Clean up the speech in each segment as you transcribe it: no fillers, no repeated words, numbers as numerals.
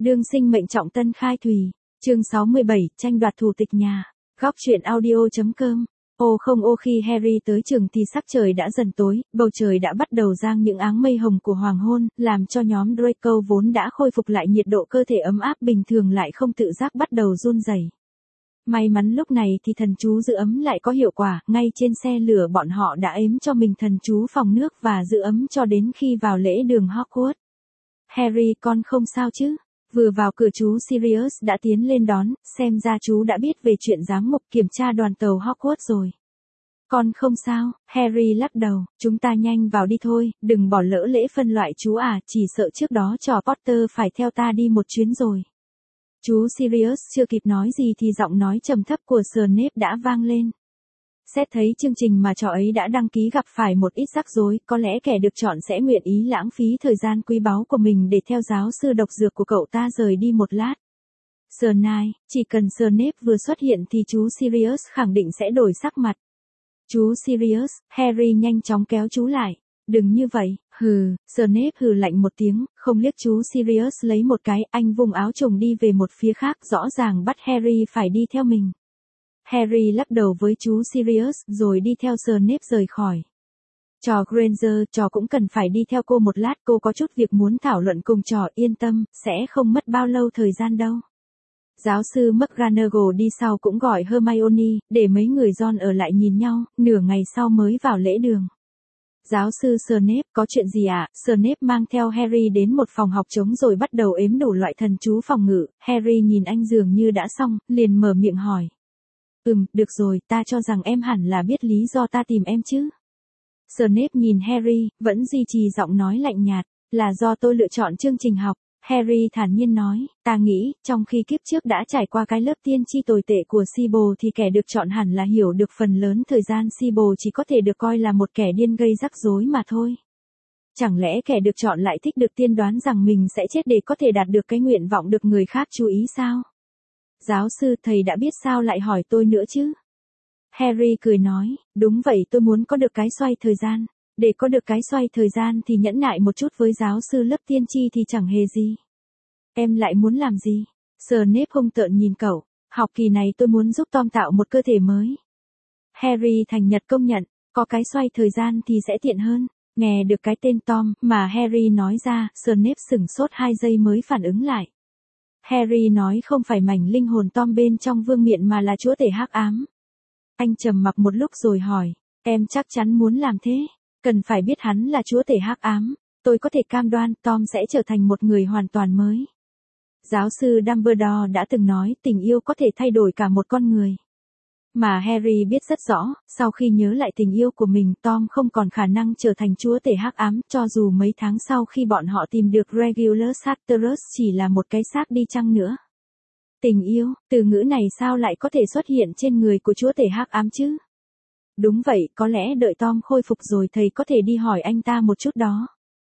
Đương sinh mệnh trọng tân khai thùy. Chương 67, tranh đoạt thủ tịch nhà. Góc truyện audio.com. Ô không ô khi Harry tới trường thì sắc trời đã dần tối, bầu trời đã bắt đầu giăng những áng mây hồng của hoàng hôn, làm cho nhóm Draco vốn đã khôi phục lại nhiệt độ cơ thể ấm áp bình thường lại không tự giác bắt đầu run rẩy. May mắn lúc này thì thần chú giữ ấm lại có hiệu quả, ngay trên xe lửa bọn họ đã ếm cho mình thần chú phòng nước và giữ ấm cho đến khi vào lễ đường Hogwarts. Harry con không sao chứ? Vừa vào cửa chú Sirius đã tiến lên đón, xem ra chú đã biết về chuyện giám mục kiểm tra đoàn tàu Hogwarts rồi. Con không sao, Harry lắc đầu, chúng ta nhanh vào đi thôi, đừng bỏ lỡ lễ phân loại chú à, chỉ sợ trước đó trò Potter phải theo ta đi một chuyến rồi. Chú Sirius chưa kịp nói gì thì giọng nói trầm thấp của Snape đã vang lên. Xét thấy chương trình mà trò ấy đã đăng ký gặp phải một ít rắc rối, có lẽ kẻ được chọn sẽ nguyện ý lãng phí thời gian quý báu của mình để theo giáo sư độc dược của cậu ta rời đi một lát. Snape, chỉ cần Snape vừa xuất hiện thì chú Sirius khẳng định sẽ đổi sắc mặt. Chú Sirius, Harry nhanh chóng kéo chú lại. Đừng như vậy, hừ, Snape hừ lạnh một tiếng, không liếc chú Sirius lấy một cái, anh vùng áo trùng đi về một phía khác, rõ ràng bắt Harry phải đi theo mình. Harry lắc đầu với chú Sirius rồi đi theo Snape rời khỏi. Trò Granger, trò cũng cần phải đi theo cô một lát, cô có chút việc muốn thảo luận cùng trò, yên tâm, sẽ không mất bao lâu thời gian đâu. Giáo sư McGonagall đi sau cũng gọi Hermione, để mấy người Ron ở lại nhìn nhau, nửa ngày sau mới vào lễ đường. Giáo sư Snape, có chuyện gì ạ? Snape mang theo Harry đến một phòng học trống rồi bắt đầu ếm đủ loại thần chú phòng ngự. Harry nhìn anh dường như đã xong, liền mở miệng hỏi. Được rồi, ta cho rằng em hẳn là biết lý do ta tìm em chứ. Snape nhìn Harry, vẫn duy trì giọng nói lạnh nhạt, là do tôi lựa chọn chương trình học. Harry thản nhiên nói, ta nghĩ, trong khi kiếp trước đã trải qua cái lớp tiên tri tồi tệ của Sibble thì kẻ được chọn hẳn là hiểu được phần lớn thời gian Sibble chỉ có thể được coi là một kẻ điên gây rắc rối mà thôi. Chẳng lẽ kẻ được chọn lại thích được tiên đoán rằng mình sẽ chết để có thể đạt được cái nguyện vọng được người khác chú ý sao? Giáo sư, thầy đã biết sao lại hỏi tôi nữa chứ? Harry cười nói, đúng vậy, tôi muốn có được cái xoay thời gian. Để có được cái xoay thời gian thì nhẫn nại một chút với giáo sư lớp tiên tri thì chẳng hề gì. Em lại muốn làm gì? Snape hung tợn nhìn cậu, học kỳ này tôi muốn giúp Tom tạo một cơ thể mới. Harry thành nhật công nhận, có cái xoay thời gian thì sẽ tiện hơn. Nghe được cái tên Tom mà Harry nói ra, Snape sửng sốt 2 giây mới phản ứng lại. Harry nói không phải mảnh linh hồn Tom bên trong vương miện mà là chúa tể hắc ám. Anh trầm mặc một lúc rồi hỏi, em chắc chắn muốn làm thế? Cần phải biết hắn là chúa tể hắc ám, tôi có thể cam đoan Tom sẽ trở thành một người hoàn toàn mới. Giáo sư Dumbledore đã từng nói tình yêu có thể thay đổi cả một con người. Mà Harry biết rất rõ, sau khi nhớ lại tình yêu của mình, Tom không còn khả năng trở thành chúa tể hắc ám, cho dù mấy tháng sau khi bọn họ tìm được Regulus Charterus chỉ là một cái xác đi chăng nữa. Tình yêu, từ ngữ này sao lại có thể xuất hiện trên người của chúa tể hắc ám chứ? Đúng vậy, có lẽ đợi Tom khôi phục rồi thầy có thể đi hỏi anh ta một chút đó.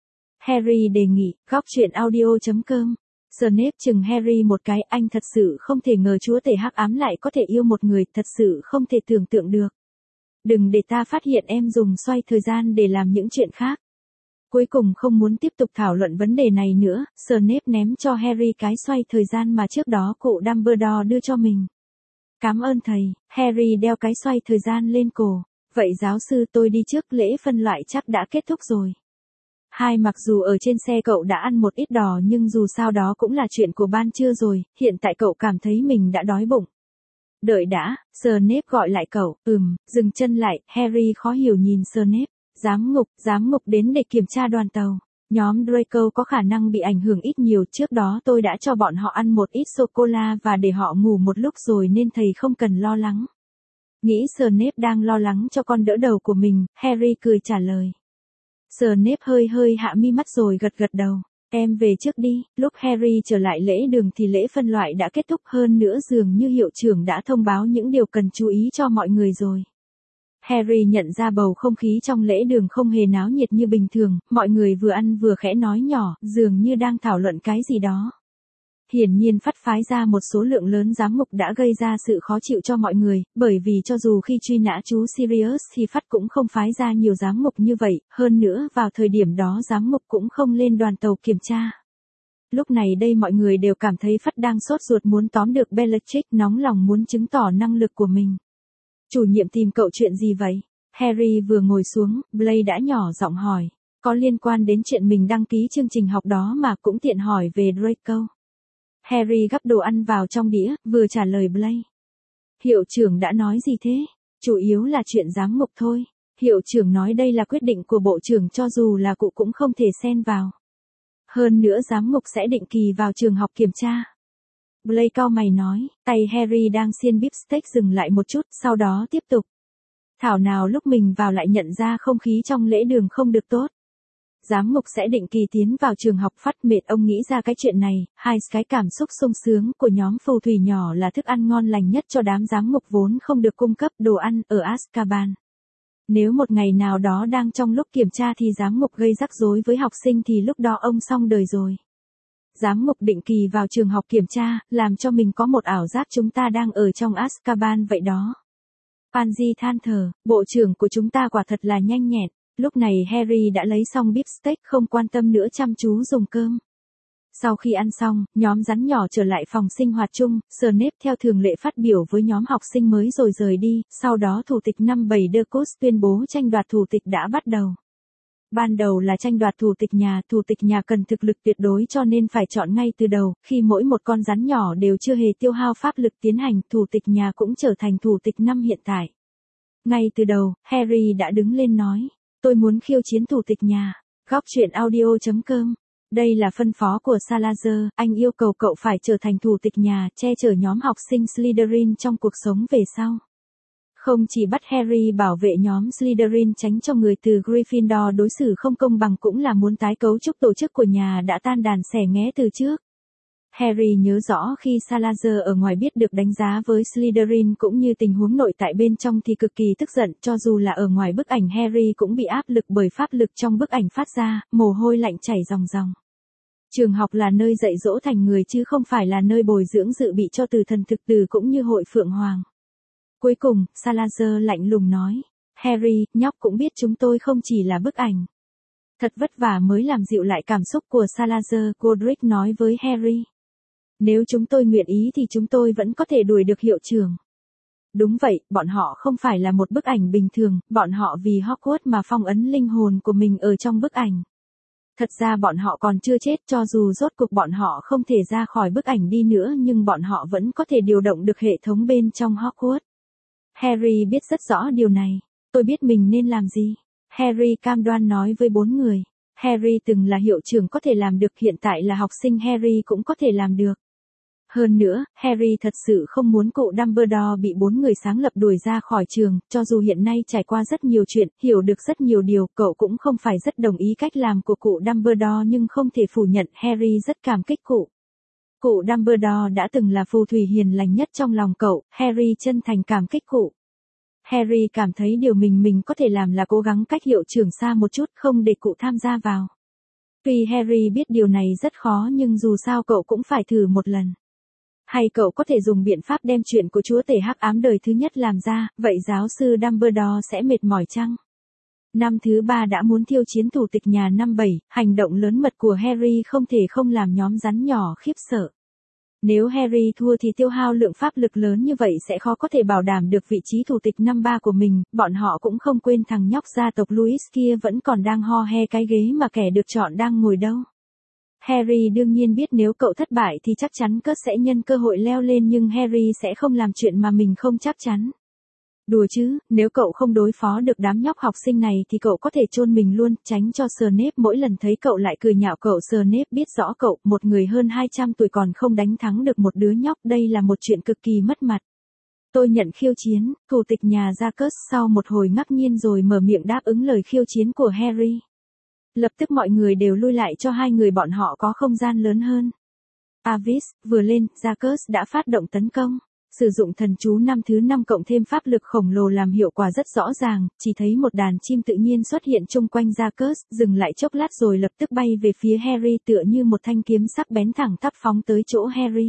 Harry đề nghị, góc truyện audio.com. Snape chừng Harry một cái, anh thật sự không thể ngờ chúa tể hắc ám lại có thể yêu một người, thật sự không thể tưởng tượng được. Đừng để ta phát hiện em dùng xoay thời gian để làm những chuyện khác. Cuối cùng không muốn tiếp tục thảo luận vấn đề này nữa, Snape ném cho Harry cái xoay thời gian mà trước đó cụ Dumbledore đưa cho mình. Cảm ơn thầy, Harry đeo cái xoay thời gian lên cổ. Vậy giáo sư tôi đi trước, lễ phân loại chắc đã kết thúc rồi. Mặc dù ở trên xe cậu đã ăn một ít đỏ nhưng dù sao đó cũng là chuyện của ban trưa rồi, hiện tại cậu cảm thấy mình đã đói bụng. Đợi đã, Snape gọi lại cậu, dừng chân lại, Harry khó hiểu nhìn Snape. Giám ngục đến để kiểm tra đoàn tàu. Nhóm Draco có khả năng bị ảnh hưởng ít nhiều, trước đó tôi đã cho bọn họ ăn một ít sô-cô-la và để họ ngủ một lúc rồi nên thầy không cần lo lắng. Nghĩ Snape đang lo lắng cho con đỡ đầu của mình, Harry cười trả lời. Snape hơi hạ mi mắt rồi gật đầu. Em về trước đi. Lúc Harry trở lại lễ đường thì lễ phân loại đã kết thúc, hơn nữa dường như hiệu trưởng đã thông báo những điều cần chú ý cho mọi người rồi. Harry nhận ra bầu không khí trong lễ đường không hề náo nhiệt như bình thường, mọi người vừa ăn vừa khẽ nói nhỏ, dường như đang thảo luận cái gì đó. Hiển nhiên phát phái ra một số lượng lớn giám mục đã gây ra sự khó chịu cho mọi người, bởi vì cho dù khi truy nã chú Sirius thì phát cũng không phái ra nhiều giám mục như vậy, hơn nữa vào thời điểm đó giám mục cũng không lên đoàn tàu kiểm tra. Lúc này đây mọi người đều cảm thấy Phất đang sốt ruột muốn tóm được Bellatrix, nóng lòng muốn chứng tỏ năng lực của mình. Chủ nhiệm tìm cậu chuyện gì vậy? Harry vừa ngồi xuống, Blaise đã nhỏ giọng hỏi. Có liên quan đến chuyện mình đăng ký chương trình học đó mà, cũng tiện hỏi về Draco. Harry gắp đồ ăn vào trong đĩa, vừa trả lời Blaise. Hiệu trưởng đã nói gì thế? Chủ yếu là chuyện giám mục thôi. Hiệu trưởng nói đây là quyết định của bộ trưởng, cho dù là cụ cũng không thể xen vào. Hơn nữa giám mục sẽ định kỳ vào trường học kiểm tra. Blaise cau mày nói, tay Harry đang xiên bíp steak dừng lại một chút, sau đó tiếp tục. Thảo nào lúc mình vào lại nhận ra không khí trong lễ đường không được tốt. Giám mục sẽ định kỳ tiến vào trường học. Phát mệt ông nghĩ ra cái chuyện này, cái cảm xúc sung sướng của nhóm phù thủy nhỏ là thức ăn ngon lành nhất cho đám giám mục vốn không được cung cấp đồ ăn ở Azkaban. Nếu một ngày nào đó đang trong lúc kiểm tra thì giám mục gây rắc rối với học sinh thì lúc đó ông xong đời rồi. Giám mục định kỳ vào trường học kiểm tra, làm cho mình có một ảo giác chúng ta đang ở trong Azkaban vậy đó. Pansy than thở, bộ trưởng của chúng ta quả thật là nhanh nhẹn. Lúc này Harry đã lấy xong beef steak, không quan tâm nữa, chăm chú dùng cơm. Sau khi ăn xong, nhóm rắn nhỏ trở lại phòng sinh hoạt chung, Snape theo thường lệ phát biểu với nhóm học sinh mới rồi rời đi, sau đó thủ tịch năm 7 Draco tuyên bố tranh đoạt thủ tịch đã bắt đầu. Ban đầu là tranh đoạt thủ tịch nhà cần thực lực tuyệt đối cho nên phải chọn ngay từ đầu, khi mỗi một con rắn nhỏ đều chưa hề tiêu hao pháp lực tiến hành, thủ tịch nhà cũng trở thành thủ tịch năm hiện tại. Ngay từ đầu, Harry đã đứng lên nói, tôi muốn khiêu chiến thủ tịch nhà. Góc truyện audio.com. Đây là phân phó của Salazar, anh yêu cầu cậu phải trở thành thủ tịch nhà, che chở nhóm học sinh Slytherin trong cuộc sống về sau. Không chỉ bắt Harry bảo vệ nhóm Slytherin tránh cho người từ Gryffindor đối xử không công bằng, cũng là muốn tái cấu trúc tổ chức của nhà đã tan đàn xẻ nghé từ trước. Harry nhớ rõ khi Salazar ở ngoài biết được đánh giá với Slytherin cũng như tình huống nội tại bên trong thì cực kỳ tức giận, cho dù là ở ngoài bức ảnh Harry cũng bị áp lực bởi pháp lực trong bức ảnh phát ra, mồ hôi lạnh chảy ròng ròng. Trường học là nơi dạy dỗ thành người chứ không phải là nơi bồi dưỡng dự bị cho tử thần thực tử cũng như hội Phượng Hoàng. Cuối cùng, Salazar lạnh lùng nói, Harry, nhóc cũng biết chúng tôi không chỉ là bức ảnh. Thật vất vả mới làm dịu lại cảm xúc của Salazar, Godric nói với Harry. Nếu chúng tôi nguyện ý thì chúng tôi vẫn có thể đuổi được hiệu trưởng. Đúng vậy, bọn họ không phải là một bức ảnh bình thường, bọn họ vì Hogwarts mà phong ấn linh hồn của mình ở trong bức ảnh. Thật ra bọn họ còn chưa chết, cho dù rốt cuộc bọn họ không thể ra khỏi bức ảnh đi nữa nhưng bọn họ vẫn có thể điều động được hệ thống bên trong Hogwarts. Harry biết rất rõ điều này. Tôi biết mình nên làm gì. Harry cam đoan nói với 4 người. Harry từng là hiệu trưởng có thể làm được, hiện tại là học sinh Harry cũng có thể làm được. Hơn nữa, Harry thật sự không muốn cụ Dumbledore bị 4 người sáng lập đuổi ra khỏi trường, cho dù hiện nay trải qua rất nhiều chuyện, hiểu được rất nhiều điều, cậu cũng không phải rất đồng ý cách làm của cụ Dumbledore nhưng không thể phủ nhận Harry rất cảm kích cụ. Cụ Dumbledore đã từng là phù thủy hiền lành nhất trong lòng cậu, Harry chân thành cảm kích cụ. Harry cảm thấy điều mình có thể làm là cố gắng cách hiệu trưởng xa một chút, không để cụ tham gia vào. Tuy Harry biết điều này rất khó nhưng dù sao cậu cũng phải thử một lần. Hay cậu có thể dùng biện pháp đem chuyện của chúa tể hắc ám đời thứ nhất làm ra, vậy giáo sư Dumbledore sẽ mệt mỏi chăng? Năm thứ 3 đã muốn thiêu chiến thủ tịch nhà năm 7, hành động lớn mật của Harry không thể không làm nhóm rắn nhỏ khiếp sợ. Nếu Harry thua thì tiêu hao lượng pháp lực lớn như vậy sẽ khó có thể bảo đảm được vị trí thủ tịch năm 3 của mình, bọn họ cũng không quên thằng nhóc gia tộc Louis kia vẫn còn đang ho he cái ghế mà kẻ được chọn đang ngồi đâu. Harry đương nhiên biết nếu cậu thất bại thì chắc chắn Curt sẽ nhân cơ hội leo lên nhưng Harry sẽ không làm chuyện mà mình không chắc chắn. Đùa chứ, nếu cậu không đối phó được đám nhóc học sinh này thì cậu có thể chôn mình luôn, tránh cho Snape mỗi lần thấy cậu lại cười nhạo cậu. Snape biết rõ cậu, một người hơn 200 tuổi còn không đánh thắng được một đứa nhóc, đây là một chuyện cực kỳ mất mặt. Tôi nhận khiêu chiến, thủ tịch nhà ra Curt sau một hồi ngạc nhiên rồi mở miệng đáp ứng lời khiêu chiến của Harry. Lập tức mọi người đều lui lại cho hai người bọn họ có không gian lớn hơn. Avis, vừa lên, Jacques đã phát động tấn công. Sử dụng thần chú năm thứ 5 cộng thêm pháp lực khổng lồ làm hiệu quả rất rõ ràng, chỉ thấy một đàn chim tự nhiên xuất hiện chung quanh Jacques, dừng lại chốc lát rồi lập tức bay về phía Harry tựa như một thanh kiếm sắc bén thẳng tắp phóng tới chỗ Harry.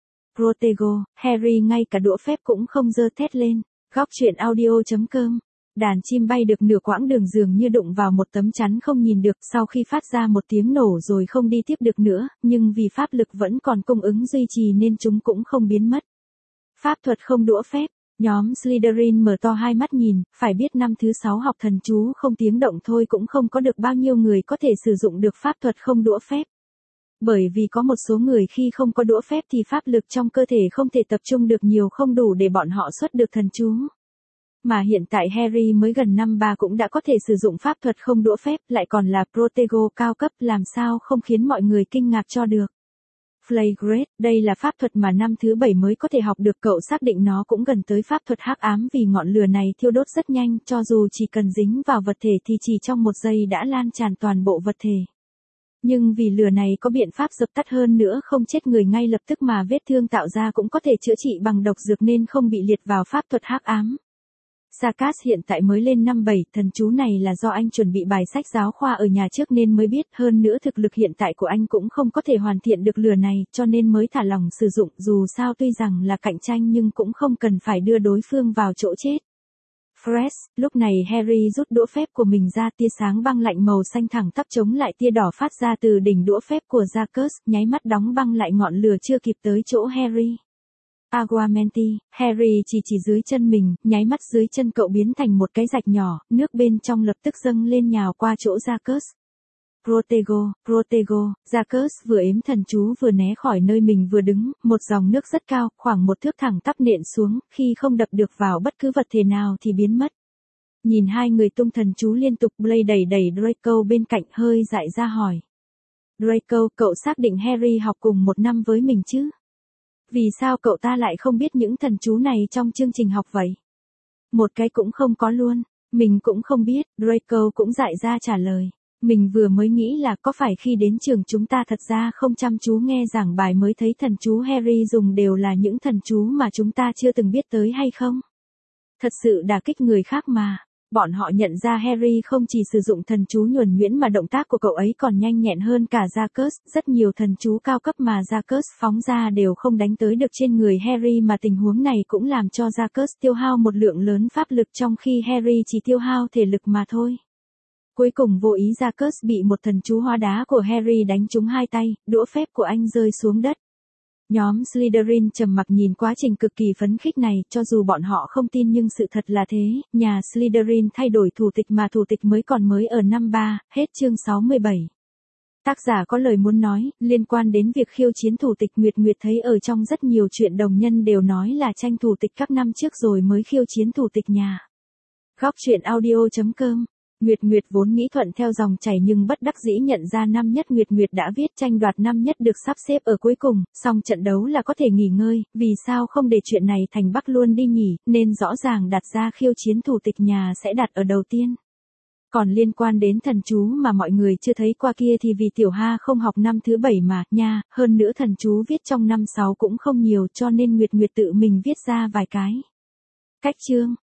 Protego, Harry ngay cả đũa phép cũng không giơ thét lên. Góc truyện audio.com Đàn chim bay được nửa quãng đường dường như đụng vào một tấm chắn không nhìn được, sau khi phát ra một tiếng nổ rồi không đi tiếp được nữa, nhưng vì pháp lực vẫn còn cung ứng duy trì nên chúng cũng không biến mất. Pháp thuật không đũa phép. Nhóm Slytherin mở to hai mắt nhìn, phải biết năm thứ 6 học thần chú không tiếng động thôi cũng không có được bao nhiêu người có thể sử dụng được pháp thuật không đũa phép. Bởi vì có một số người khi không có đũa phép thì pháp lực trong cơ thể không thể tập trung được nhiều, không đủ để bọn họ xuất được thần chú. Mà hiện tại Harry mới gần năm 3 cũng đã có thể sử dụng pháp thuật không đũa phép, lại còn là Protego cao cấp, làm sao không khiến mọi người kinh ngạc cho được. Flagrate, đây là pháp thuật mà năm thứ 7 mới có thể học được, cậu xác định nó cũng gần tới pháp thuật hắc ám vì ngọn lửa này thiêu đốt rất nhanh, cho dù chỉ cần dính vào vật thể thì chỉ trong một giây đã lan tràn toàn bộ vật thể. Nhưng vì lửa này có biện pháp dập tắt, hơn nữa không chết người ngay lập tức mà vết thương tạo ra cũng có thể chữa trị bằng độc dược nên không bị liệt vào pháp thuật hắc ám. Sarkas hiện tại mới lên năm 7, thần chú này là do anh chuẩn bị bài sách giáo khoa ở nhà trước nên mới biết, hơn nữa thực lực hiện tại của anh cũng không có thể hoàn thiện được lửa này cho nên mới thả lỏng sử dụng, dù sao tuy rằng là cạnh tranh nhưng cũng không cần phải đưa đối phương vào chỗ chết. Fresh, lúc này Harry rút đũa phép của mình ra, tia sáng băng lạnh màu xanh thẳng tắp chống lại tia đỏ phát ra từ đỉnh đũa phép của Sarkas, nháy mắt đóng băng lại ngọn lửa chưa kịp tới chỗ Harry. Aguamenti, Harry chỉ dưới chân mình, nháy mắt dưới chân cậu biến thành một cái rạch nhỏ, nước bên trong lập tức dâng lên nhào qua chỗ Sarkas. Protego, Sarkas vừa ếm thần chú vừa né khỏi nơi mình vừa đứng, một dòng nước rất cao, khoảng 1 thước thẳng tắp nện xuống, khi không đập được vào bất cứ vật thể nào thì biến mất. Nhìn hai người tung thần chú liên tục, Blaise đẩy Draco bên cạnh hơi dại ra hỏi. Draco, cậu xác định Harry học cùng một năm với mình chứ? Vì sao cậu ta lại không biết những thần chú này trong chương trình học vậy? Một cái cũng không có luôn. Mình cũng không biết, Draco cũng dại ra trả lời. Mình vừa mới nghĩ là có phải khi đến trường chúng ta thật ra không chăm chú nghe giảng bài mới thấy thần chú Harry dùng đều là những thần chú mà chúng ta chưa từng biết tới hay không? Thật sự đả kích người khác mà. Bọn họ nhận ra Harry không chỉ sử dụng thần chú nhuần nhuyễn mà động tác của cậu ấy còn nhanh nhẹn hơn cả Sarkas, rất nhiều thần chú cao cấp mà Sarkas phóng ra đều không đánh tới được trên người Harry, mà tình huống này cũng làm cho Sarkas tiêu hao một lượng lớn pháp lực trong khi Harry chỉ tiêu hao thể lực mà thôi. Cuối cùng vô ý Sarkas bị một thần chú hóa đá của Harry đánh trúng hai tay, đũa phép của anh rơi xuống đất. Nhóm Slytherin trầm mặc nhìn quá trình cực kỳ phấn khích này, cho dù bọn họ không tin nhưng sự thật là thế, nhà Slytherin thay đổi thủ tịch mà thủ tịch mới ở năm 3, hết chương 67. Tác giả có lời muốn nói, liên quan đến việc khiêu chiến thủ tịch. Nguyệt thấy ở trong rất nhiều chuyện đồng nhân đều nói là tranh thủ tịch các năm trước rồi mới khiêu chiến thủ tịch nhà. Góc truyện audio.com. Nguyệt vốn nghĩ thuận theo dòng chảy nhưng bất đắc dĩ nhận ra năm nhất Nguyệt đã viết tranh đoạt năm nhất được sắp xếp ở cuối cùng, xong trận đấu là có thể nghỉ ngơi, vì sao không để chuyện này thành Bắc luôn đi nhỉ, nên rõ ràng đặt ra khiêu chiến thủ tịch nhà sẽ đặt ở đầu tiên. Còn liên quan đến thần chú mà mọi người chưa thấy qua kia thì vì Tiểu Ha không học năm thứ 7 mà, nha, hơn nữa thần chú viết trong năm 6 cũng không nhiều cho nên Nguyệt tự mình viết ra vài cái. Cách chương.